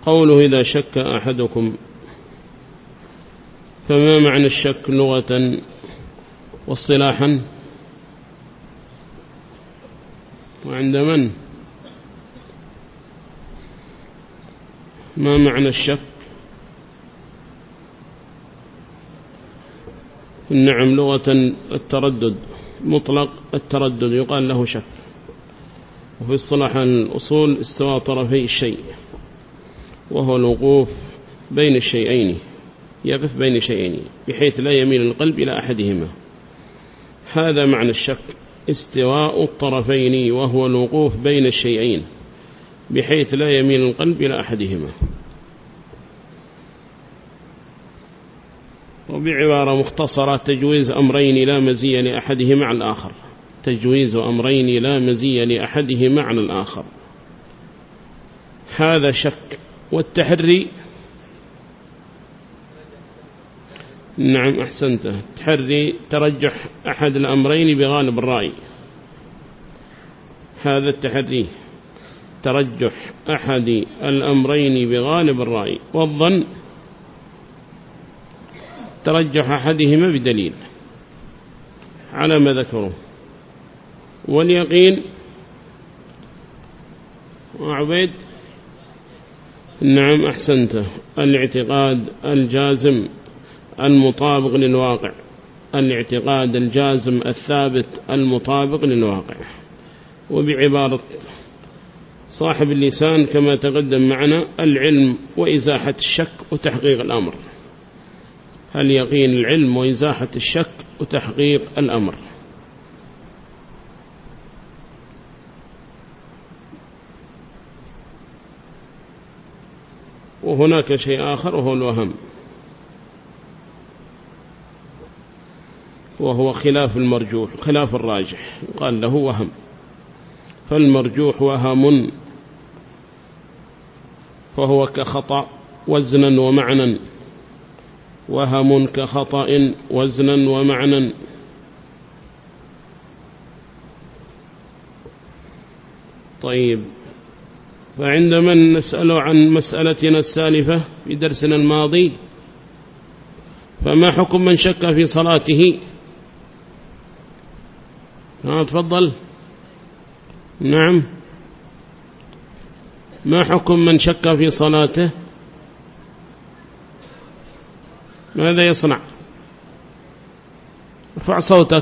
قوله إذا شك أحدكم، فما معنى الشك لغة واصطلاحا وعند من؟ ما معنى الشك؟ نعم، لغة التردد، مطلق التردد يقال له شك. وفي اصطلاح الأصول استواء طرفي الشيء، وهو الوقوف بين الشيئين، يقف بين شيئين بحيث لا يميل القلب إلى أحدهما. هذا معنى الشك، استواء الطرفين، وهو الوقوف بين الشيئين بحيث لا يميل القلب إلى أحدهما. وبعبارة مختصرة تجويز أمرين لا مزية لأحدهما على الآخر، تجويز أمرين لا مزية لأحدهما على الآخر، هذا شك. والتحري، نعم أحسنت، تحري ترجح أحد الأمرين بغالب الرأي، هذا التحري ترجح أحد الأمرين بغالب الرأي. والظن ترجح أحدهما بدليل على ما ذكره. واليقين وعبيد، نعم أحسنت، الاعتقاد الجازم المطابق للواقع، الاعتقاد الجازم الثابت المطابق للواقع. وبعبارة صاحب اللسان كما تقدم معنا، العلم وإزاحة الشك وتحقيق الأمر، اليقين العلم وإزاحة الشك وتحقيق الأمر. وهناك شيء آخر وهو الوهم، وهو خلاف المرجوح، خلاف الراجح، قال له وهم. فالمرجوح وهم، فهو كخطأ وزنا ومعنى، وهم كخطأ وزنا ومعنى. طيب، فعندما نسأل عن مسألتنا السالفة في درسنا الماضي، فما حكم من شك في صلاته؟ تفضل. نعم، ما حكم من شك في صلاته؟ ماذا يصنع؟ ارفع صوتك،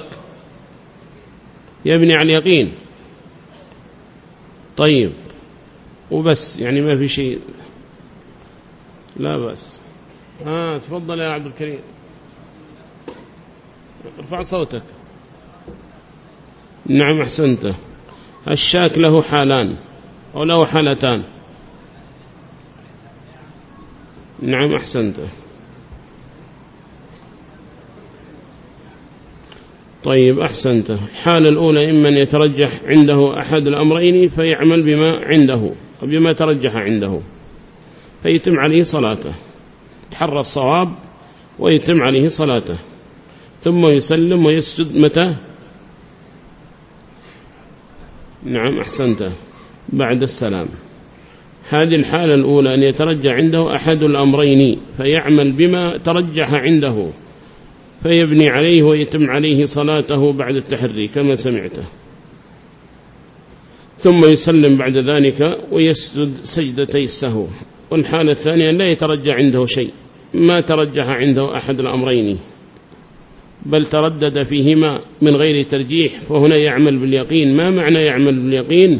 يبني على اليقين. طيب، وبس يعني ما في شيء؟ لا بس. تفضل يا عبد الكريم، ارفع صوتك. نعم أحسنت، الشاك له حالان أو له حالتان. نعم أحسنت. طيب أحسنت. الحالة الأولى إما أن يترجح عنده أحد الأمرين فيعمل بما عنده وبما ترجح عنده فيتم عليه صلاته، تحرى الصواب ويتم عليه صلاته، ثم يسلم ويسجد متى؟ نعم أحسنت، بعد السلام. هذه الحالة الأولى، أن يترجح عنده أحد الأمرين فيعمل بما ترجح عنده فيبني عليه ويتم عليه صلاته بعد التحري كما سمعته، ثم يسلم بعد ذلك ويسجد سجدتي السهو. والحالة الثانية لا يترجح عنده شيء، ما ترجح عنده أحد الأمرين بل تردد فيهما من غير ترجيح، فهنا يعمل باليقين. ما معنى يعمل باليقين؟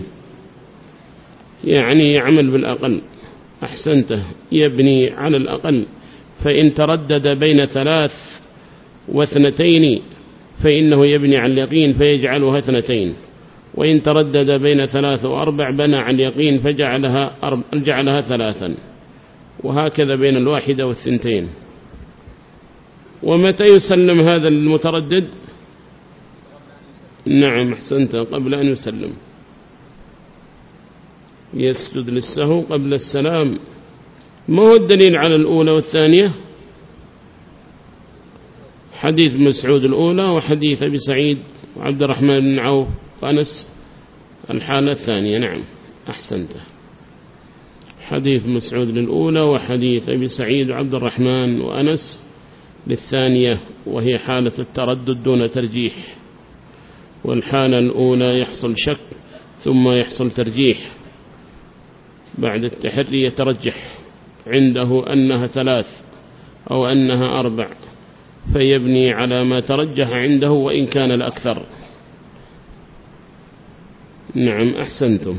يعني يعمل بالأقل. أحسنته، يبني على الأقل. فإن تردد بين 3 و2 فإنه يبني على اليقين فيجعلها 2، وإن تردد بين 3 و4 بنى على اليقين فجعلها 3، وهكذا بين 1 و2. ومتى يسلم هذا المتردد؟ نعم أحسنت، قبل أن يسلم يسجد للسهو قبل السلام. ما هو الدليل على الأولى والثانية؟ حديث مسعود الأولى وحديث أبي سعيد وعبد الرحمن بن عوف وأنس الحالة الثانية. نعم أحسنت. حديث مسعود للأولى، وحديث أبي سعيد وعبد الرحمن وأنس للثانية، وهي حالة التردد دون ترجيح. والحالة الأولى يحصل شك ثم يحصل ترجيح، بعد التحري يترجح عنده أنها 3 أو أنها 4، فيبني على ما ترجح عنده وإن كان الأكثر. نعم أحسنتم.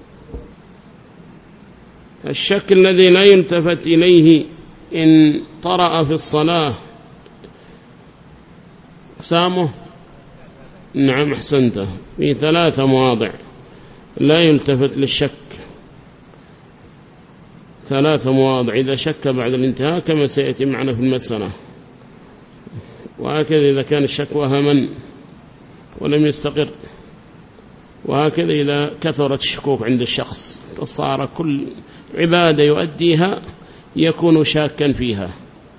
الشك الذي لا يلتفت إليه إن طرأ في الصلاة أقسامه. نعم أحسنته، في 3 مواضع لا يلتفت للشك، 3 مواضع إذا شك بعد الانتهاء كما سيأتي معنا في المسألة. وهكذا إذا كان الشك وهما ولم يستقر، وهكذا إذا كثرت الشكوك عند الشخص فصار كل عبادة يؤديها يكون شاكا فيها،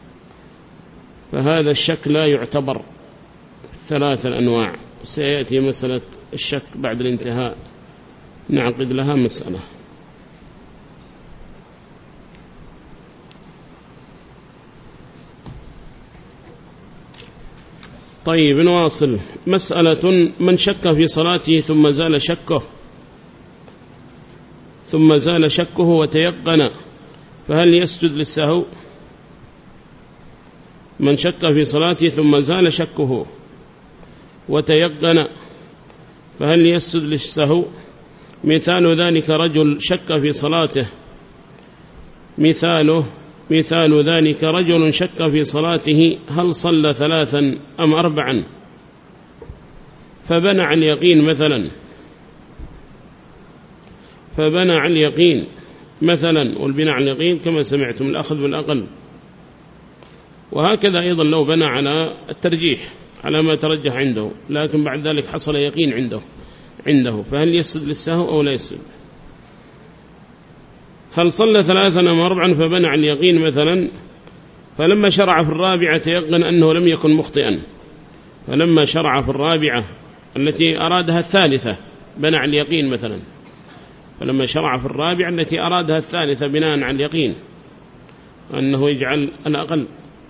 فهذا الشك لا يعتبر 3 الأنواع. سيأتي مسألة الشك بعد الانتهاء نعقد لها مسألة. طيب نواصل. مسألة: من شك في صلاته ثم زال شكه وتيقن فهل يسجد للسهو؟ من شك في صلاته ثم زال شكه وتيقن فهل يسجد للسهو؟ مثال ذلك رجل شك في صلاته، مثال ذلك رجل شك في صلاته هل صلى 3 أم 4 فبنى على اليقين مثلا، والبناء على اليقين كما سمعتم الأخذ بالأقل. وهكذا أيضا لو بنى على الترجيح على ما ترجح عنده، لكن بعد ذلك حصل يقين عنده فهل يسجد للسهو أو لا يسجد؟ هل صلى 3 أم 4 فبنى على اليقين مثلا، فلما شرع في الرابعة تيقن أنه لم يكن مخطئا، فلما شرع في الرابعة التي أرادها الثالثة بنى على اليقين مثلا، فلما شرع في الرابعة التي أرادها الثالثة بناء على اليقين أنه يجعل الأقل،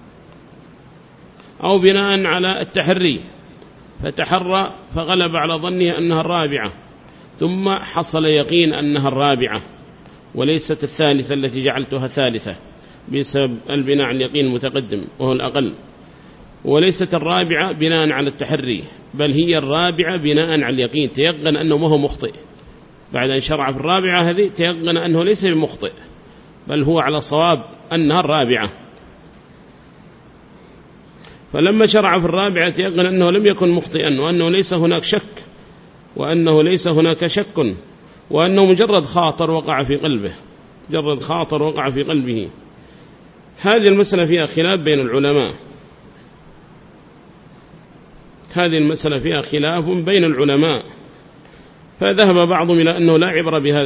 أو بناء على التحري فتحرى فغلب على ظنه أنها الرابعة ثم حصل يقين أنها الرابعة وليست الثالثة التي جعلتها ثالثة بسبب البناء على اليقين المتقدم وهو الأقل، وليست الرابعة بناء على التحري بل هي الرابعة بناء على اليقين، تيقن أنه ما هو مخطئ بعد أن شرع في الرابعة هذه، تيقن أنه ليس بمخطئ بل هو على صواب أنها الرابعة. فلما شرع في الرابعة تيقن أنه لم يكن مخطئا، وأنه ليس هناك شك، وأنه ليس هناك شك، وأنه مجرد خاطر وقع في قلبه. هذه المسألة فيها خلاف بين العلماء، فذهب بعضهم إلى أنه لا عبرة بهذا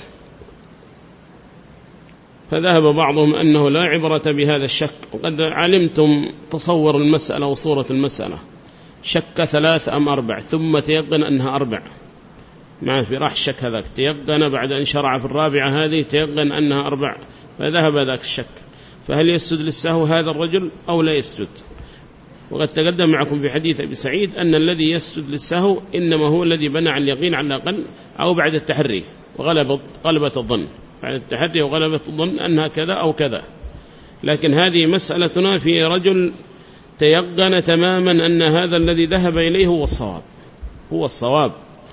الشك، وقد علمتم تصور المسألة وصورة المسألة. شك 3 أم 4 ثم تيقن أنها 4، مع في راح الشك هذاك تيقن بعد أن شرع في الرابعة هذه تيقن أنها 4، فذهب ذاك الشك، فهل يسجد للسهو هذا الرجل أو لا يسجد؟ وقد تقدم معكم في حديث أبي سعيد أن الذي يسجد للسهو إنما هو الذي بنى على اليقين على الأقل، أو بعد التحري وغلبة الظن، بعد التحري وغلبة الظن أنها كذا أو كذا. لكن هذه مسألتنا في رجل تيقن تماما أن هذا الذي ذهب إليه هو الصواب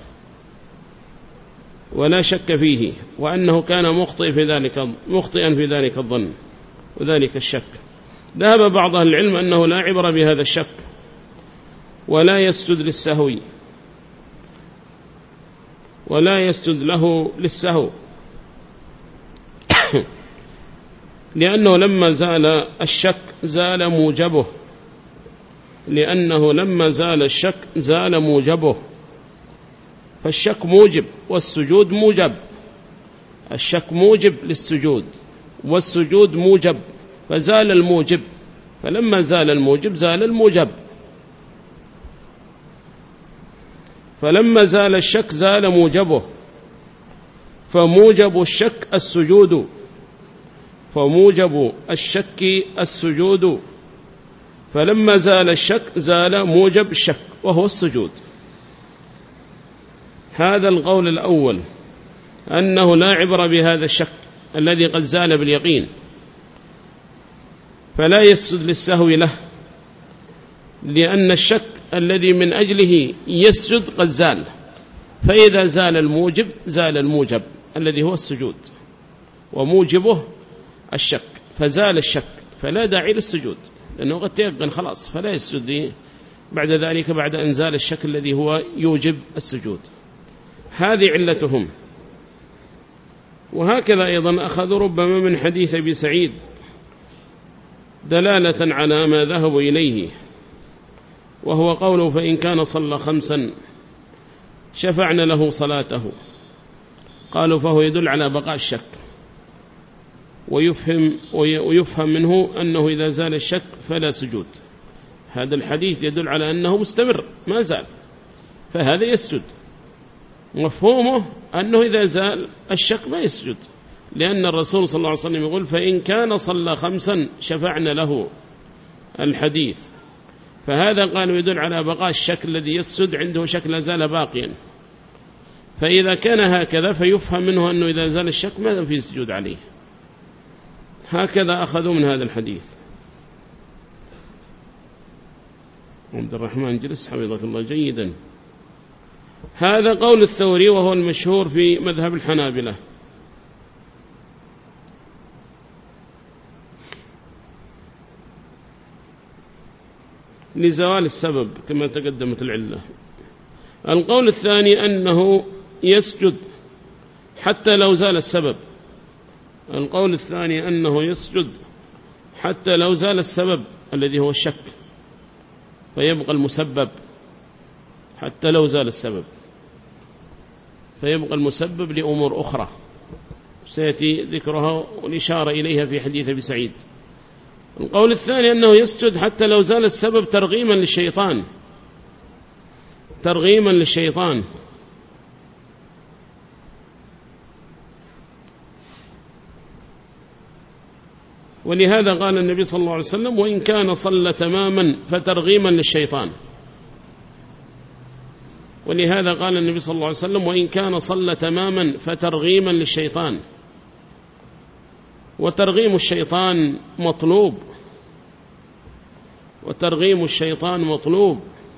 ولا شك فيه، وأنه كان مخطئا في ذلك الظن وذلك الشك. ذهب بعض أهل العلم أنه لا عبرة بهذا الشك ولا يسجد له للسهو لأنه لما زال الشك زال موجبه، فالشك موجب والسجود موجب، الشك موجب للسجود والسجود موجب، فزال الموجب، فلما زال الموجب زال الموجب، فلما زال الشك زال موجبه، فموجب الشك السجود فموجب الشك السجود، فلما زال الشك زال موجب الشك وهو السجود. هذا القول الأول أنه لا عبرة بهذا الشك الذي قد زال باليقين، فلا يسجد للسهو له، لأن الشك الذي من أجله يسجد قد زال، فإذا زال الموجب زال الموجب الذي هو السجود، وموجبه الشك، فزال الشك فلا داعي للسجود لأنه قد تيقن خلاص، فلا يسجد بعد ذلك بعد أن زال الشك الذي هو يوجب السجود. هذه علتهم. وهكذا أيضا أخذوا ربما من حديث أبي سعيد دلالة على ما ذهبوا إليه، وهو قوله فإن كان صلى 5 شفعنا له صلاته، قالوا فهو يدل على بقاء الشك، ويفهم منه أنه إذا زال الشك فلا سجود. هذا الحديث يدل على أنه مستمر ما زال، فهذا يسجد. مفهومه أنه إذا زال الشك ما يسجد، لأن الرسول صلى الله عليه وسلم يقول فإن كان صلى 5 شفعنا له الحديث، فهذا قالوا يدل على بقاء الشك الذي يسجد عنده شك لا زال باقيا، فإذا كان هكذا فيفهم منه أنه إذا زال الشك ما في سجود عليه. هكذا أخذوا من هذا الحديث. عبد الرحمن جلس حفظك الله جيدا. هذا قول الثوري وهو المشهور في مذهب الحنابلة. لزوال السبب كما تقدمت العلة. القول الثاني أنه يسجد حتى لو زال السبب. القول الثاني أنه يسجد حتى لو زال السبب الذي هو الشك، فيبقى المسبب حتى لو زال السبب، فيبقى المسبب لأمور أخرى سيأتي ذكرها والإشارة إليها في حديث أبي سعيد. القول الثاني أنه يسجد حتى لو زال السبب ترغيما للشيطان، ترغيما للشيطان، ولهذا قال النبي صلى الله عليه وسلم وإن كان صلى تماما فترغيما للشيطان. ولهذا قال النبي صلى الله عليه وسلم وإن كان صلى تماما فترغيما للشيطان. وترغيم الشيطان مطلوب، وترغيم الشيطان مطلوب،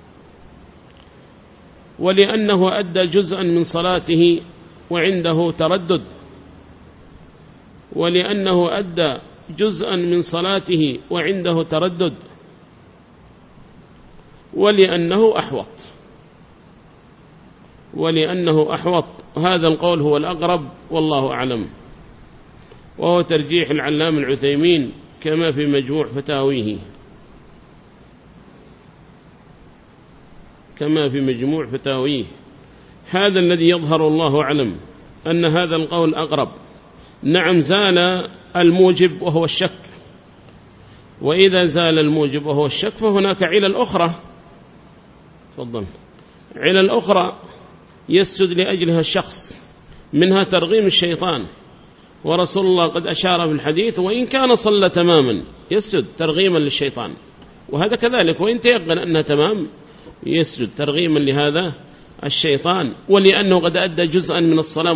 ولأنه أدى جزءا من صلاته وعنده تردد، ولأنه أدى جزءا من صلاته وعنده تردد، ولأنه أحوط، ولأنه أحوط. هذا القول هو الأقرب والله أعلم، وهو ترجيح العلامة العثيمين كما في مجموع فتاويه، كما في مجموع فتاويه. هذا الذي يظهر الله أعلم أن هذا القول أقرب. نعم زال الموجب وهو الشك، وإذا زال الموجب وهو الشك فهناك علل أخرى، تفضل، علل أخرى يسجد لأجلها الشخص، منها ترغيم الشيطان، ورسول الله قد أشار في الحديث وإن كان صلى تماما يسجد ترغيما للشيطان، وهذا كذلك وإن تيقن أنها تمام يسجد ترغيما لهذا الشيطان، ولأنه قد أدى جزءا من الصلاة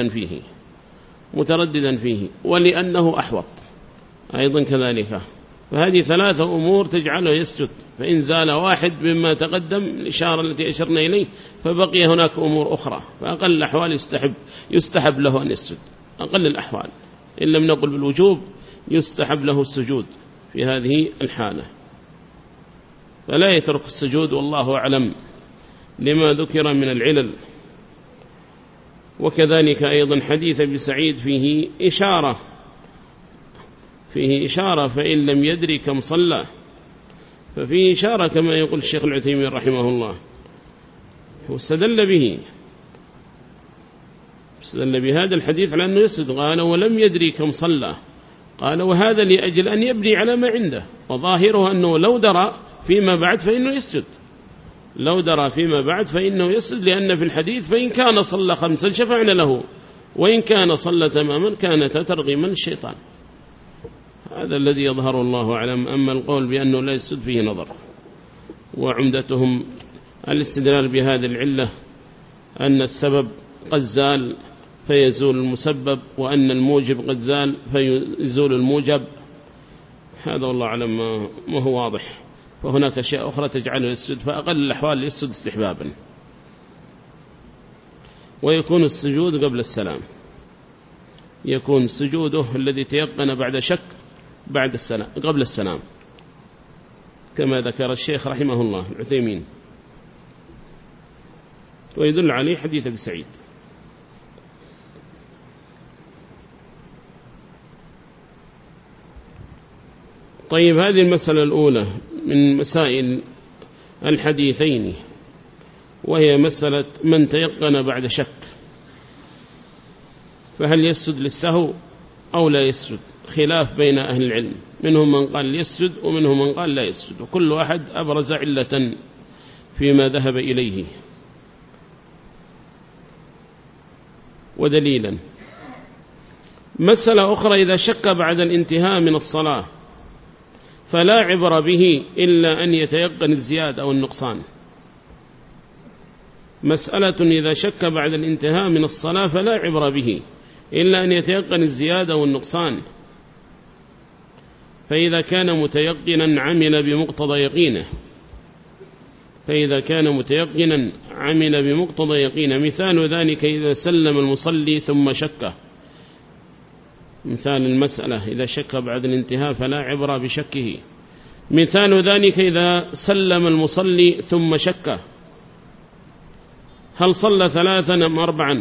مترددا فيه، ولأنه أحوط أيضا كذلك. فهذه 3 أمور تجعله يسجد، فإن زال واحد مما تقدم الإشارة التي أشرنا إليه فبقي هناك أمور أخرى، فأقل الأحوال يستحب له أن يسجد، أقل الأحوال إن لم نقل بالوجوب يستحب له السجود في هذه الحالة، فلا يترك السجود والله أعلم لما ذكر من العلل. وكذلك أيضا حديث أبي سعيد فيه إشارة فإن لم يدري كم صلى، ففيه إشارة كما يقول الشيخ العثيمين رحمه الله، واستدل بهذا الحديث على أنه يسجد. قال ولم يدري كم صلى، قال وهذا لأجل أن يبني على ما عنده، وظاهره أنه لو درى فيما بعد فإنه يسجد، لو درى فيما بعد فإنه يسجد، لأن في الحديث فإن كان صلى 5 شفعنا له، وإن كان صلى تماما كانت ترغيما للشيطان. هذا الذي يظهر الله أعلم. أما القول بأنه لا يسجد فيه نظر، وعمدتهم الاستدلال بهذه العلة أن السبب قد زال فيزول المسبب، وأن الموجب قد زال فيزول الموجب. هذا والله أعلم ما هو واضح. فهناك أشياء أخرى تجعله يسجد، فأقل الأحوال يسجد استحبابا، ويكون السجود قبل السلام، يكون سجوده الذي تيقن بعد شك بعد السلام قبل السلام، كما ذكر الشيخ رحمه الله العثيمين، ويدل عليه حديث أبي سعيد. طيب، هذه المسألة الأولى من مسائل الحديثين، وهي مسألة من تيقن بعد شك، فهل يسجد للسهو أو لا يسجد؟ خلاف بين أهل العلم، منهم من قال يسجد ومنهم من قال لا يسجد، وكل واحد أبرز علة فيما ذهب إليه ودليلا. مسألة أخرى: إذا شك بعد الانتهاء من الصلاة فلا عبر به إلا أن يتيقن الزيادة أو النقصان. مسألة: إذا شك بعد الانتهاء من الصلاة فلا عبر به إلا أن يتيقن الزيادة والنقصان. فإذا كان متيقنا عمل بمقتضى يقينه، فإذا كان متيقنا عمل بمقتضى يقينه. مثال ذلك: إذا سلم المصلي ثم شك. مثال المسألة: إذا شك بعد الانتهاء فلا عبر بشكه. مثال ذلك: إذا سلم المصلي ثم شك، هل صلى 3 أم 4؟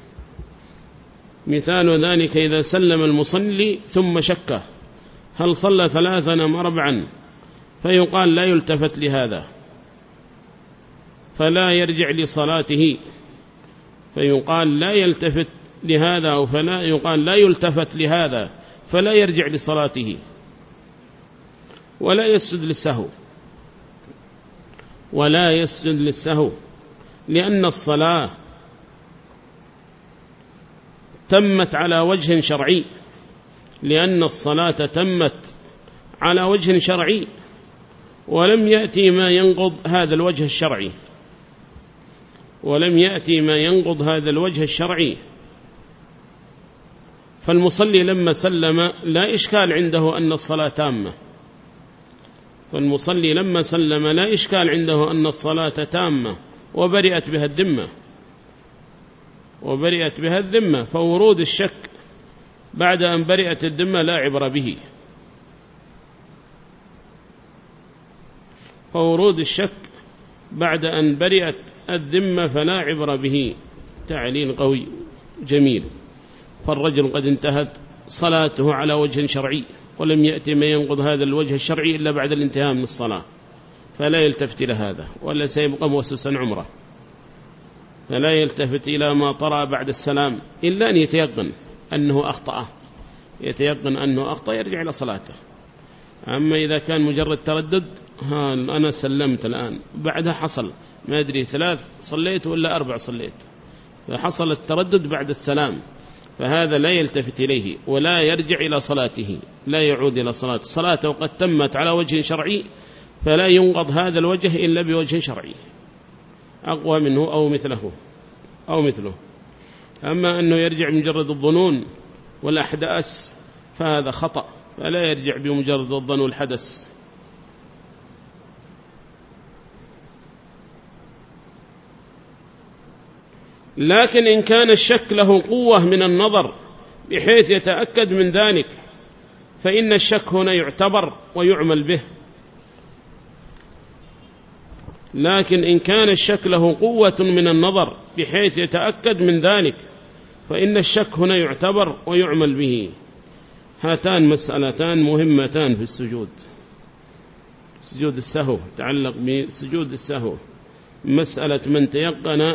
مثال ذلك: إذا سلم المصلي ثم شك، هل صلى 3 أم 4؟ فيقال لا يلتفت لهذا فلا يرجع لصلاته، فيقال لا يلتفت لهذا، أو فلا يقال لا يلتفت لهذا فلا يرجع لصلاته، ولا يسجد للسهو، ولا يسجد للسهو، لأن الصلاة تمت على وجه شرعي، لأن الصلاة تمت على وجه شرعي، ولم يأتي ما ينقض هذا الوجه الشرعي، ولم يأتي ما ينقض هذا الوجه الشرعي. فالمصلي لما سلم لا إشكال عنده أن الصلاة تامة، فالمصلي لما سلم لا إشكال عنده أن الصلاة تامة، وبرئت بها الذمة، وبرئت بها الذمة. فورود الشك بعد أن برئت الذمة لا عبر به، فورود الشك بعد أن برئت الذمة فلا عبر به. تعليل قوي جميل. فالرجل قد انتهت صلاته على وجه شرعي، ولم يأتي ما ينقض هذا الوجه الشرعي إلا بعد الانتهاء من الصلاة، فلا يلتفت إلى هذا، ولا سيبقى موسوسا عمره، فلا يلتفت إلى ما طرأ بعد السلام إلا أن يتيقن أنه أخطأ، يتيقن أنه أخطأ يرجع إلى صلاته. أما إذا كان مجرد تردد، أنا سلمت الآن، بعدها حصل ما أدري 3 صليت ولا 4 صليت، فحصل التردد بعد السلام، فهذا لا يلتفت إليه ولا يرجع إلى صلاته، لا يعود إلى صلاته قد تمت على وجه شرعي، فلا ينقض هذا الوجه إلا بوجه شرعي أقوى منه أو مثله. أما أنه يرجع بمجرد الظنون والأحداث فهذا خطأ، فلا يرجع بمجرد الظن والحدث. لكن إن كان الشك له قوة من النظر بحيث يتأكد من ذلك، فإن الشك هنا يعتبر ويعمل به. لكن إن كان الشك له قوة من النظر بحيث يتأكد من ذلك، فإن الشك هنا يعتبر ويعمل به. هاتان مسألتان مهمتان في السجود. سجود السهو تعلق بسجود السهو، مسألة من تيقن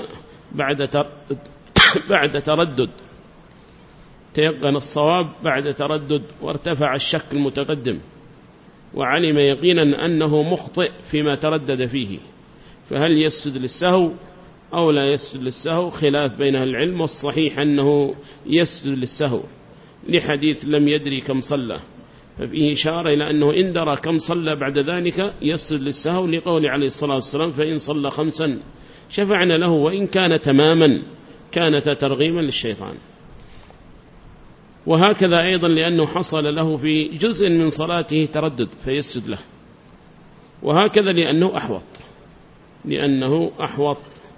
بعد تردد، تيقن الصواب بعد تردد وارتفع الشك المتقدم، وعلم يقينا أنه مخطئ فيما تردد فيه، فهل يسجد للسهو أو لا يسجد للسهو؟ خلاف بين أهل العلم، والصحيح أنه يسجد للسهو، لحديث لم يدري كم صلى، ففيه إشارة إلى أنه إن درى كم صلى بعد ذلك يسجد للسهو، لقول عليه الصلاة والسلام فإن صلى 5 شفعنا له وإن كان تماما، كانت ترغيما للشيطان. وهكذا أيضا لأنه حصل له في جزء من صلاته تردد فيسجد له، وهكذا لأنه أحوط.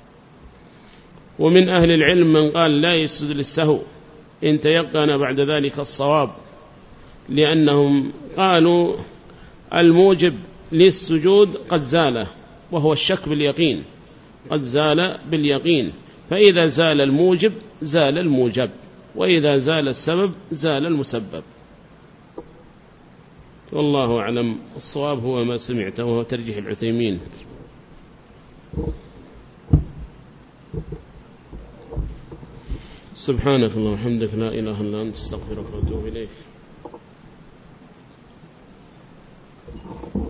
ومن أهل العلم من قال لا يسجد للسهو إن تيقن بعد ذلك الصواب، لأنهم قالوا الموجب للسجود قد زال، وهو الشك باليقين، قد زال باليقين، فإذا زال الموجب زال الموجب، وإذا زال السبب زال المسبب. والله أعلم، الصواب هو ما سمعته وهو ترجيح العثيمين. سبحانك اللهم وبحمدك لا إله إلا أنت، استغفرك وأتوب إليك.